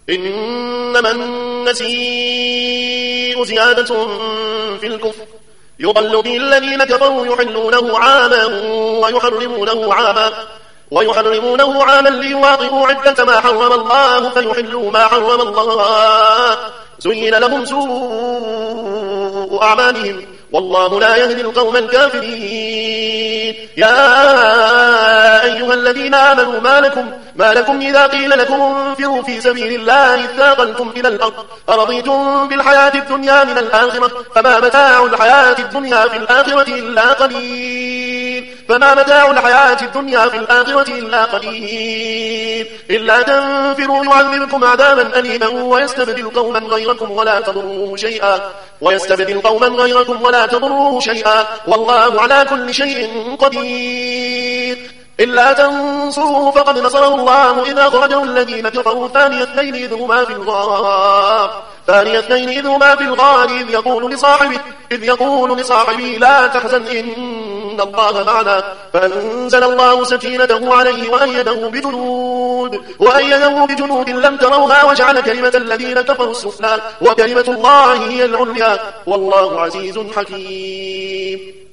إنما النسيء زيادة في الكفر يضل به الذين كفروا يحلونه عاما ويحرمونه عاما ليواطئوا عدة ما حرم الله فيحلوا ما حرم الله زين لهم سوء أعمالهم والله لا يهدي القوم الكافرين. يا أيها الذين آمنوا ما لكم إذا قيل لكم انفروا في سبيل الله اثاقلتم إلى الأرض أرضيتم بالحياة الدنيا من الآخرة فما متاع الحياة الدنيا في الآخرة إلا قليل إلا تنفروا يعذبكم عذابا أليما ويستبدل قوما غيركم ولا تضروه شيئا والله على كل شيء قدير. إلا تنصروه فقد نصره الله إذا أخرجه الذين كفروا ثاني اثنين إذ هما في الغار إذ يقول لصاحبه لا تحزن إن الله معنا فأنزل الله سكينته عليه وأيده بجنود لم تروها وجعل كلمة الذين كفروا السفلى وكلمة الله هي العليا والله عزيز حكيم.